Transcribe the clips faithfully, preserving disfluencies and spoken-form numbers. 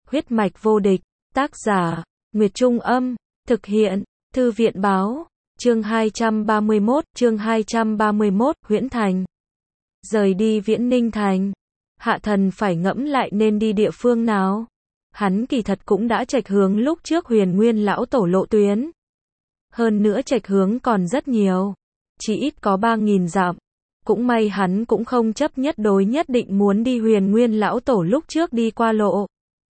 Huyết mạch vô địch, tác giả, Nguyệt Trung Âm, thực hiện, Thư viện Báo, chương hai trăm ba mươi mốt, chương hai trăm ba mươi mốt, Huyễn Thành. Rời đi Viễn Ninh Thành, Hạ Thần phải ngẫm lại nên đi địa phương nào. Hắn kỳ thật cũng đã chệch hướng lúc trước Huyền Nguyên lão tổ lộ tuyến. Hơn nữa chệch hướng còn rất nhiều, chỉ ít có ba nghìn dặm. Cũng may hắn cũng không chấp nhất đối nhất định muốn đi Huyền Nguyên lão tổ lúc trước đi qua lộ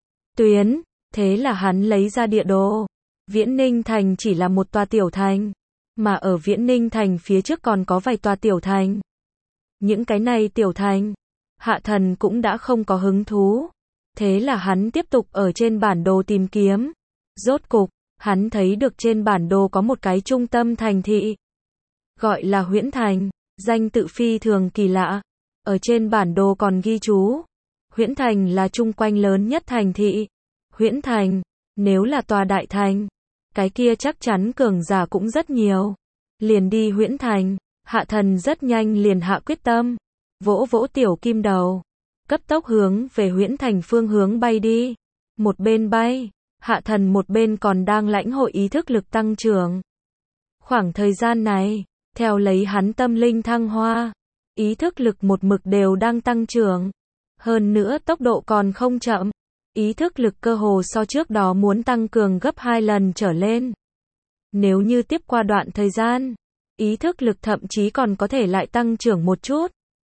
tuyến, thế là hắn lấy ra địa đồ. Viễn Ninh Thành chỉ là một tòa tiểu thành, mà ở Viễn Ninh Thành phía trước còn có vài tòa tiểu thành. Những cái này tiểu thành, Hạ Thần cũng đã không có hứng thú, thế là hắn tiếp tục ở trên bản đồ tìm kiếm. Rốt cục, hắn thấy được trên bản đồ có một cái trung tâm thành thị, gọi là Huyễn Thành, danh tự phi thường kỳ lạ. Ở trên bản đồ còn ghi chú, Huyễn Thành là chung quanh lớn nhất thành thị. Huyễn Thành, nếu là tòa đại thành, cái kia chắc chắn cường giả cũng rất nhiều. Liền đi Huyễn Thành, Hạ Thần rất nhanh liền hạ quyết tâm, vỗ vỗ tiểu kim đầu, cấp tốc hướng về Huyễn Thành phương hướng bay đi. Một bên bay, Hạ Thần một bên còn đang lãnh hội ý thức lực tăng trưởng. Khoảng thời gian này, theo lấy hắn tâm linh thăng hoa, ý thức lực một mực đều đang tăng trưởng. Hơn nữa tốc độ còn không chậm, ý thức lực cơ hồ so trước đó muốn tăng cường gấp hai lần trở lên. Nếu như tiếp qua đoạn thời gian, ý thức lực thậm chí còn có thể lại tăng trưởng một chút.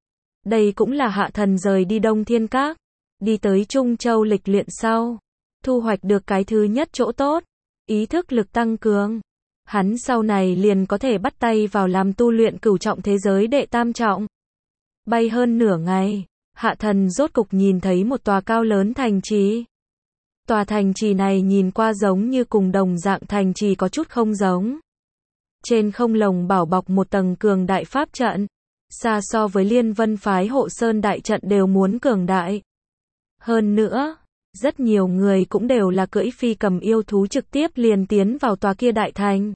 Đây cũng là Hạ Thần rời đi Đông Thiên Các, đi tới Trung Châu lịch luyện sau, thu hoạch được cái thứ nhất chỗ tốt, ý thức lực tăng cường. Hắn sau này liền có thể bắt tay vào làm tu luyện cửu trọng thế giới đệ tam trọng. Bay hơn nửa ngày, Hạ Thần rốt cục nhìn thấy một tòa cao lớn thành trì. Tòa thành trì này nhìn qua giống như cùng đồng dạng thành trì có chút không giống. Trên không lồng bảo bọc một tầng cường đại pháp trận, xa so với Liên Vân phái Hộ Sơn đại trận đều muốn cường đại. Hơn nữa, rất nhiều người cũng đều là cưỡi phi cầm yêu thú trực tiếp liền tiến vào tòa kia đại thành.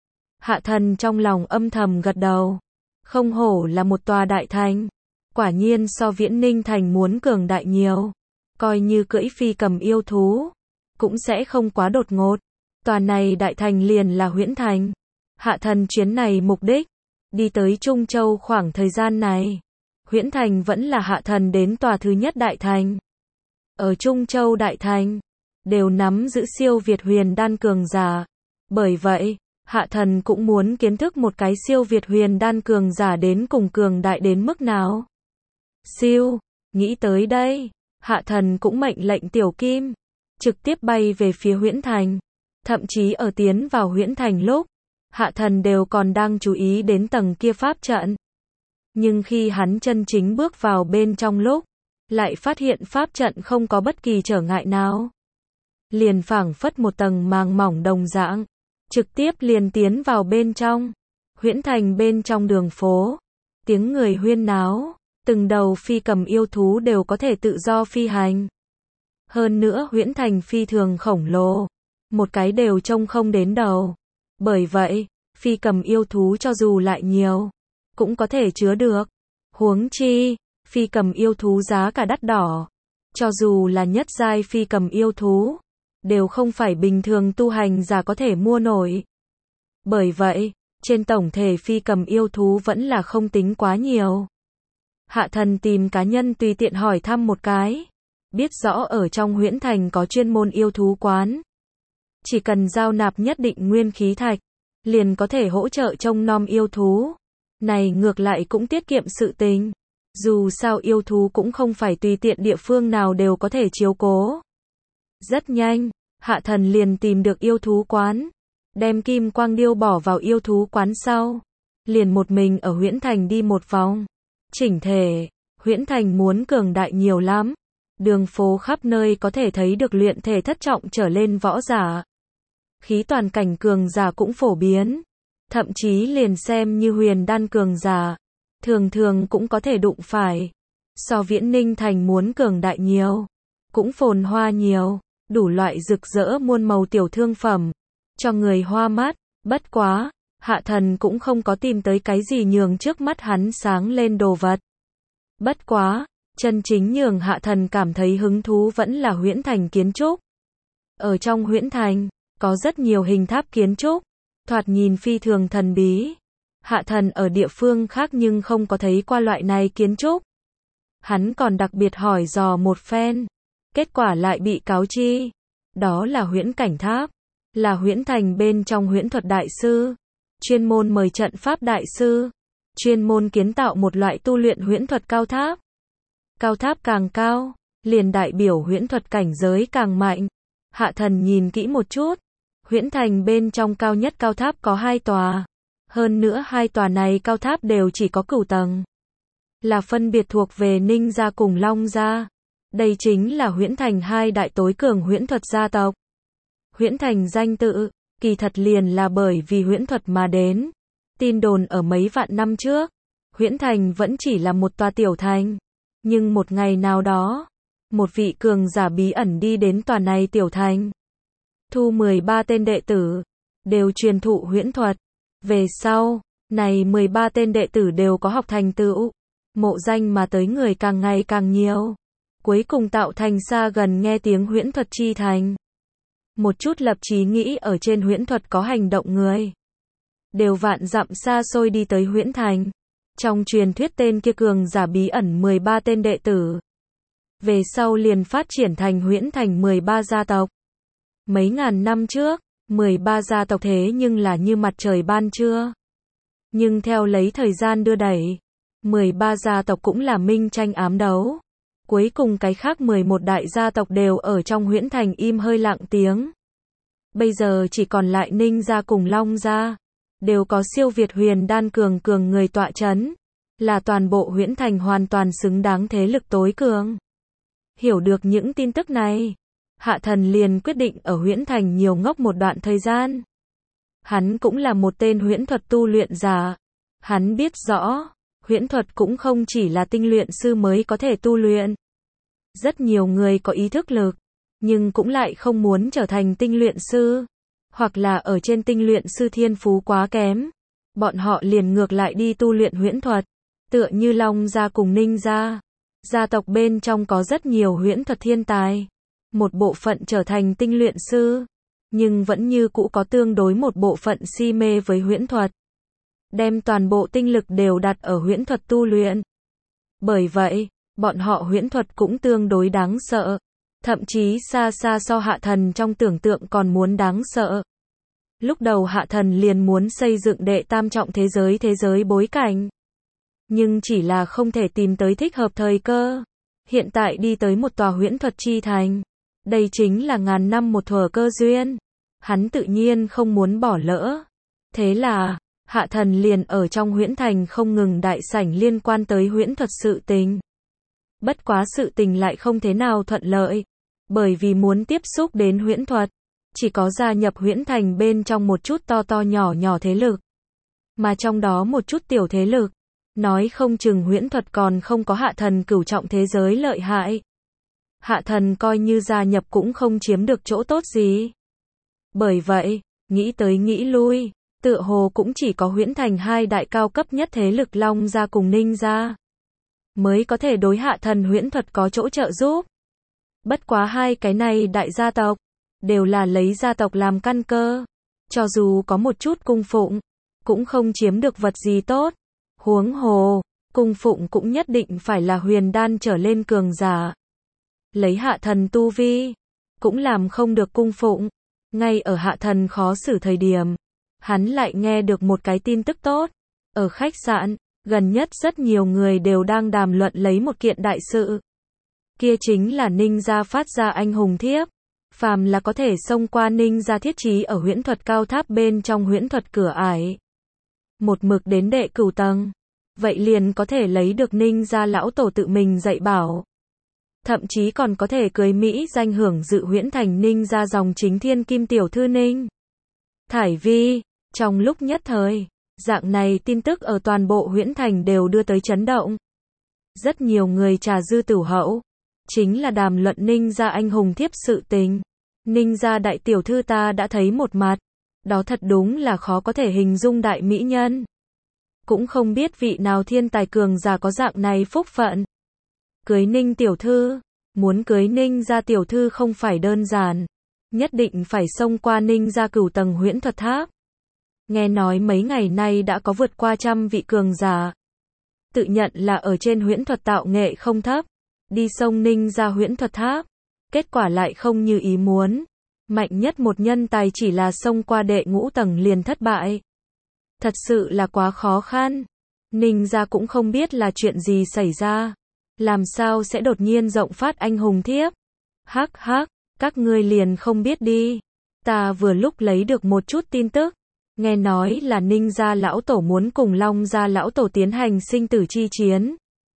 Hạ Thần trong lòng âm thầm gật đầu, không hổ là một tòa đại thành, quả nhiên so Viễn Ninh Thành muốn cường đại nhiều. Coi như cưỡi phi cầm yêu thú, cũng sẽ không quá đột ngột. Tòa này đại thành liền là Huyễn Thành. Hạ Thần chuyến này mục đích, đi tới Trung Châu khoảng thời gian này. Huyễn Thành vẫn là Hạ Thần đến tòa thứ nhất đại thành. Ở Trung Châu đại thành, đều nắm giữ siêu việt huyền đan cường giả. Bởi vậy, Hạ Thần cũng muốn kiến thức một cái siêu việt huyền đan cường giả đến cùng cường đại đến mức nào. Siêu, nghĩ tới đây, Hạ Thần cũng mệnh lệnh Tiểu Kim trực tiếp bay về phía Huyễn Thành. Thậm chí ở tiến vào Huyễn Thành lúc, Hạ Thần đều còn đang chú ý đến tầng kia pháp trận. Nhưng khi hắn chân chính bước vào bên trong lúc, lại phát hiện pháp trận không có bất kỳ trở ngại nào. Liền phảng phất một tầng màng mỏng đồng dạng, trực tiếp liền tiến vào bên trong. Huyễn Thành bên trong đường phố, tiếng người huyên náo, từng đầu phi cầm yêu thú đều có thể tự do phi hành. Hơn nữa Huyễn Thành phi thường khổng lồ, một cái đều trông không đến đầu. Bởi vậy, phi cầm yêu thú cho dù lại nhiều, cũng có thể chứa được. Huống chi, phi cầm yêu thú giá cả đắt đỏ. Cho dù là nhất giai phi cầm yêu thú, đều không phải bình thường tu hành giả có thể mua nổi. Bởi vậy, trên tổng thể phi cầm yêu thú vẫn là không tính quá nhiều. Hạ Thần tìm cá nhân tùy tiện hỏi thăm một cái, biết rõ ở trong Huyễn Thành có chuyên môn yêu thú quán. Chỉ cần giao nạp nhất định nguyên khí thạch, liền có thể hỗ trợ trông nom yêu thú. Này ngược lại cũng tiết kiệm sự tình. Dù sao yêu thú cũng không phải tùy tiện địa phương nào đều có thể chiếu cố. Rất nhanh, Hạ Thần liền tìm được yêu thú quán, đem kim quang điêu bỏ vào yêu thú quán sau, liền một mình ở Huyễn Thành đi một vòng. Chỉnh thể, Huyễn Thành muốn cường đại nhiều lắm. Đường phố khắp nơi có thể thấy được luyện thể thất trọng trở lên võ giả. Khí toàn cảnh cường giả cũng phổ biến. Thậm chí liền xem như huyền đan cường giả, thường thường cũng có thể đụng phải. So Viễn Ninh Thành muốn cường đại nhiều, cũng phồn hoa nhiều, đủ loại rực rỡ muôn màu tiểu thương phẩm, cho người hoa mắt. Bất quá, Hạ Thần cũng không có tìm tới cái gì nhường trước mắt hắn sáng lên đồ vật. Bất quá, chân chính nhường Hạ Thần cảm thấy hứng thú vẫn là Huyễn Thành kiến trúc. Ở trong huyễn thành, có rất nhiều hình tháp kiến trúc, thoạt nhìn phi thường thần bí. Hạ thần ở địa phương khác nhưng không có thấy qua loại này kiến trúc. Hắn còn đặc biệt hỏi dò một phen. Kết quả lại bị cáo chi. Đó là huyễn cảnh tháp. Là huyễn thành bên trong huyễn thuật đại sư. Chuyên môn mời trận pháp đại sư. Chuyên môn kiến tạo một loại tu luyện huyễn thuật cao tháp. Cao tháp càng cao, liền đại biểu huyễn thuật cảnh giới càng mạnh. Hạ thần nhìn kỹ một chút. Huyễn thành bên trong cao nhất cao tháp có hai tòa. Hơn nữa hai tòa này cao tháp đều chỉ có cửu tầng. Là phân biệt thuộc về Ninh gia cùng Long gia. Đây chính là huyễn thành hai đại tối cường huyễn thuật gia tộc. Huyễn thành danh tự, kỳ thật liền là bởi vì huyễn thuật mà đến. Tin đồn ở mấy vạn năm trước, huyễn thành vẫn chỉ là một tòa tiểu thành. Nhưng một ngày nào đó, một vị cường giả bí ẩn đi đến tòa này tiểu thành. Thu mười ba tên đệ tử, đều truyền thụ huyễn thuật. Về sau, này mười ba tên đệ tử đều có học thành tựu. Mộ danh mà tới người càng ngày càng nhiều. Cuối cùng tạo thành xa gần nghe tiếng huyễn thuật chi thành. Một chút lập chí nghĩ ở trên huyễn thuật có hành động người. Đều vạn dặm xa xôi đi tới huyễn thành. Trong truyền thuyết tên kia cường giả bí ẩn mười ba tên đệ tử. Về sau liền phát triển thành huyễn thành mười ba gia tộc. Mấy ngàn năm trước, mười ba gia tộc thế nhưng là như mặt trời ban trưa. Nhưng theo lấy thời gian đưa đẩy, mười ba gia tộc cũng là minh tranh ám đấu. Cuối cùng cái khác mười một đại gia tộc đều ở trong huyễn thành im hơi lặng tiếng. Bây giờ chỉ còn lại Ninh gia cùng Long gia. Đều có siêu việt huyền đan cường cường người tọa chấn. Là toàn bộ huyễn thành hoàn toàn xứng đáng thế lực tối cường. Hiểu được những tin tức này, Hạ thần liền quyết định ở huyễn thành nhiều ngốc một đoạn thời gian. Hắn cũng là một tên huyễn thuật tu luyện giả. Hắn biết rõ, huyễn thuật cũng không chỉ là tinh luyện sư mới có thể tu luyện. Rất nhiều người có ý thức lực, nhưng cũng lại không muốn trở thành tinh luyện sư. Hoặc là ở trên tinh luyện sư thiên phú quá kém. Bọn họ liền ngược lại đi tu luyện huyễn thuật. Tựa như Long gia cùng Ninh gia. Gia tộc bên trong có rất nhiều huyễn thuật thiên tài. Một bộ phận trở thành tinh luyện sư. Nhưng vẫn như cũ có tương đối một bộ phận si mê với huyễn thuật. Đem toàn bộ tinh lực đều đặt ở huyễn thuật tu luyện. Bởi vậy, bọn họ huyễn thuật cũng tương đối đáng sợ. Thậm chí xa xa so hạ thần trong tưởng tượng còn muốn đáng sợ. Lúc đầu hạ thần liền muốn xây dựng đệ tam trọng thế giới thế giới bối cảnh. Nhưng chỉ là không thể tìm tới thích hợp thời cơ. Hiện tại đi tới một tòa huyễn thuật chi thành. Đây chính là ngàn năm một thuở cơ duyên. Hắn tự nhiên không muốn bỏ lỡ. Thế là, hạ thần liền ở trong huyễn thành không ngừng đại sảnh liên quan tới huyễn thuật sự tình. Bất quá sự tình lại không thế nào thuận lợi. Bởi vì muốn tiếp xúc đến huyễn thuật, chỉ có gia nhập huyễn thành bên trong một chút to to nhỏ nhỏ thế lực. Mà trong đó một chút tiểu thế lực, nói không chừng huyễn thuật còn không có hạ thần cửu trọng thế giới lợi hại. Hạ thần coi như gia nhập cũng không chiếm được chỗ tốt gì. Bởi vậy, nghĩ tới nghĩ lui, tựa hồ cũng chỉ có huyễn thành hai đại cao cấp nhất thế lực Long gia cùng Ninh gia mới có thể đối hạ thần huyễn thuật có chỗ trợ giúp. Bất quá hai cái này đại gia tộc, đều là lấy gia tộc làm căn cơ. Cho dù có một chút cung phụng, cũng không chiếm được vật gì tốt. Huống hồ, cung phụng cũng nhất định phải là huyền đan trở lên cường giả. Lấy hạ thần tu vi, cũng làm không được cung phụng. Ngay ở hạ thần khó xử thời điểm, hắn lại nghe được một cái tin tức tốt. Ở khách sạn, gần nhất rất nhiều người đều đang đàm luận lấy một kiện đại sự. Kia chính là Ninh gia phát ra anh hùng thiếp. Phàm là có thể xông qua Ninh gia thiết trí ở huyễn thuật cao tháp bên trong huyễn thuật cửa ải. Một mực đến đệ cửu tầng. Vậy liền có thể lấy được Ninh gia lão tổ tự mình dạy bảo. Thậm chí còn có thể cưới Mỹ danh hưởng dự huyễn thành Ninh gia dòng chính thiên kim tiểu thư Ninh Thải Vi. Trong lúc nhất thời, dạng này tin tức ở toàn bộ huyễn thành đều đưa tới chấn động. Rất nhiều người trà dư tửu hậu. Chính là đàm luận Ninh gia anh hùng thiếp sự tình. Ninh gia đại tiểu thư ta đã thấy một mặt. Đó thật đúng là khó có thể hình dung đại mỹ nhân. Cũng không biết vị nào thiên tài cường giả có dạng này phúc phận. Cưới Ninh tiểu thư. Muốn cưới Ninh gia tiểu thư không phải đơn giản. nhất định phải xông qua Ninh gia cửu tầng huyễn thuật tháp. Nghe nói mấy ngày nay đã có vượt qua trăm vị cường giả. Tự nhận là ở trên huyễn thuật tạo nghệ không thấp, đi xông Ninh gia huyễn thuật tháp. Kết quả lại không như ý muốn. Mạnh nhất một nhân tài chỉ là xông qua đệ ngũ tầng liền thất bại. Thật sự là quá khó khăn. Ninh gia cũng không biết là chuyện gì xảy ra. Làm sao sẽ đột nhiên rộng phát anh hùng thiếp. Hắc hắc, các ngươi liền không biết đi. Ta vừa lúc lấy được một chút tin tức. Nghe nói là Ninh gia lão tổ muốn cùng Long gia lão tổ tiến hành sinh tử chi chiến.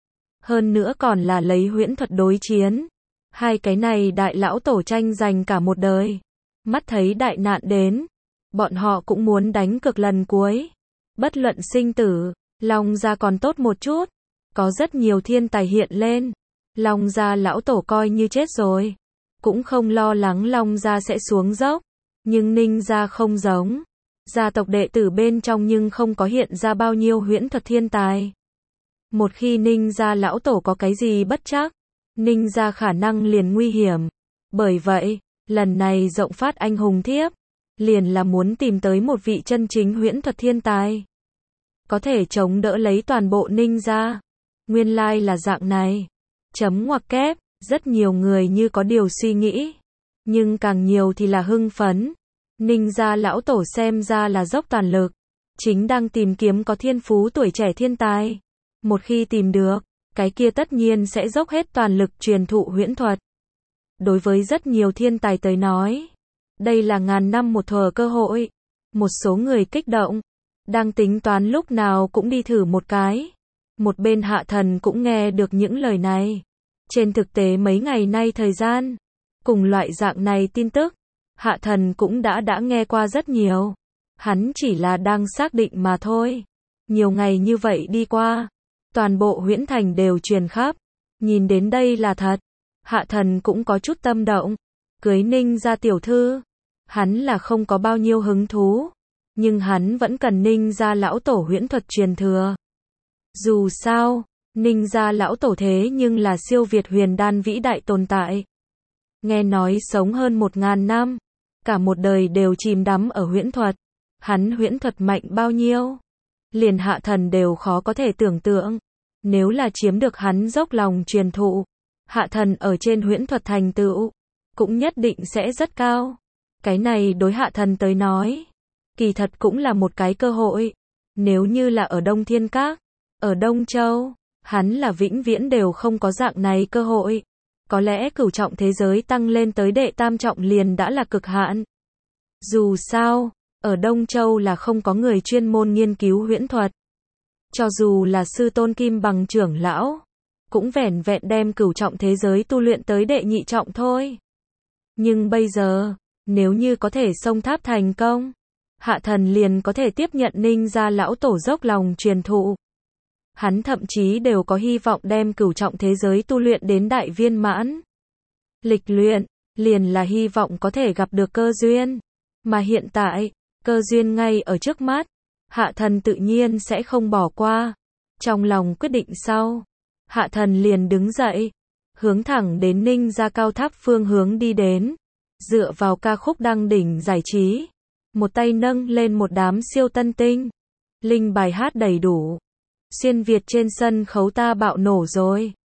Hơn nữa còn là lấy huyễn thuật đối chiến. Hai cái này đại lão tổ tranh giành cả một đời. Mắt thấy đại nạn đến. Bọn họ cũng muốn đánh cược lần cuối. Bất luận sinh tử, Long gia còn tốt một chút. Có rất nhiều thiên tài hiện lên. Long gia lão tổ coi như chết rồi. Cũng không lo lắng Long gia sẽ xuống dốc. Nhưng Ninh gia không giống. Gia tộc đệ tử bên trong nhưng không có hiện ra bao nhiêu huyễn thuật thiên tài. Một khi Ninh gia lão tổ có cái gì bất trắc, Ninh gia khả năng liền nguy hiểm. Bởi vậy, lần này rộng phát anh hùng thiếp, liền là muốn tìm tới một vị chân chính huyễn thuật thiên tài. Có thể chống đỡ lấy toàn bộ Ninh gia. Nguyên lai là dạng này. Chấm ngoặc kép, rất nhiều người như có điều suy nghĩ. Nhưng càng nhiều thì là hưng phấn. Ninh gia lão tổ xem ra là dốc toàn lực. Chính đang tìm kiếm có thiên phú tuổi trẻ thiên tài. Một khi tìm được, cái kia tất nhiên sẽ dốc hết toàn lực truyền thụ huyễn thuật. Đối với rất nhiều thiên tài tới nói, đây là ngàn năm một thuở cơ hội. Một số người kích động, đang tính toán lúc nào cũng đi thử một cái. Một bên Hạ Thần cũng nghe được những lời này. Trên thực tế mấy ngày nay thời gian, cùng loại dạng này tin tức, Hạ Thần cũng đã đã nghe qua rất nhiều. Hắn chỉ là đang xác định mà thôi. Nhiều ngày như vậy đi qua, toàn bộ huyễn thành đều truyền khắp. Nhìn đến đây là thật. Hạ Thần cũng có chút tâm động. Cưới Ninh gia tiểu thư. Hắn là không có bao nhiêu hứng thú. Nhưng hắn vẫn cần Ninh gia lão tổ huyễn thuật truyền thừa. Dù sao, Ninh gia lão tổ thế nhưng là siêu việt huyền đan vĩ đại tồn tại. Nghe nói sống hơn một ngàn năm. Cả một đời đều chìm đắm ở huyễn thuật. Hắn huyễn thuật mạnh bao nhiêu? Liền Hạ Thần đều khó có thể tưởng tượng. Nếu là chiếm được hắn dốc lòng truyền thụ, Hạ Thần ở trên huyễn thuật thành tựu, cũng nhất định sẽ rất cao. Cái này đối Hạ Thần tới nói, kỳ thật cũng là một cái cơ hội. Nếu như là ở Đông Thiên Các, ở Đông Châu, hắn là vĩnh viễn đều không có dạng này cơ hội. Có lẽ cửu trọng thế giới tăng lên tới đệ tam trọng liền đã là cực hạn. Dù sao, ở Đông Châu là không có người chuyên môn nghiên cứu huyễn thuật. Cho dù là sư tôn Kim Bằng trưởng lão, cũng vẻn vẹn đem cửu trọng thế giới tu luyện tới đệ nhị trọng thôi. Nhưng bây giờ, nếu như có thể xông tháp thành công, Hạ Thần liền có thể tiếp nhận Ninh gia lão tổ dốc lòng truyền thụ. Hắn thậm chí đều có hy vọng đem cửu trọng thế giới tu luyện đến đại viên mãn. Lịch luyện, liền là hy vọng có thể gặp được cơ duyên. Mà hiện tại, cơ duyên ngay ở trước mắt. Hạ Thần tự nhiên sẽ không bỏ qua. Trong lòng quyết định sau, Hạ Thần liền đứng dậy, hướng thẳng đến Ninh gia cao tháp phương hướng đi đến. Dựa vào ca khúc đăng đỉnh giải trí, một tay nâng lên một đám siêu tân tinh. Linh bài hát đầy đủ. Xuyên Việt trên sân khấu ta bạo nổ rồi.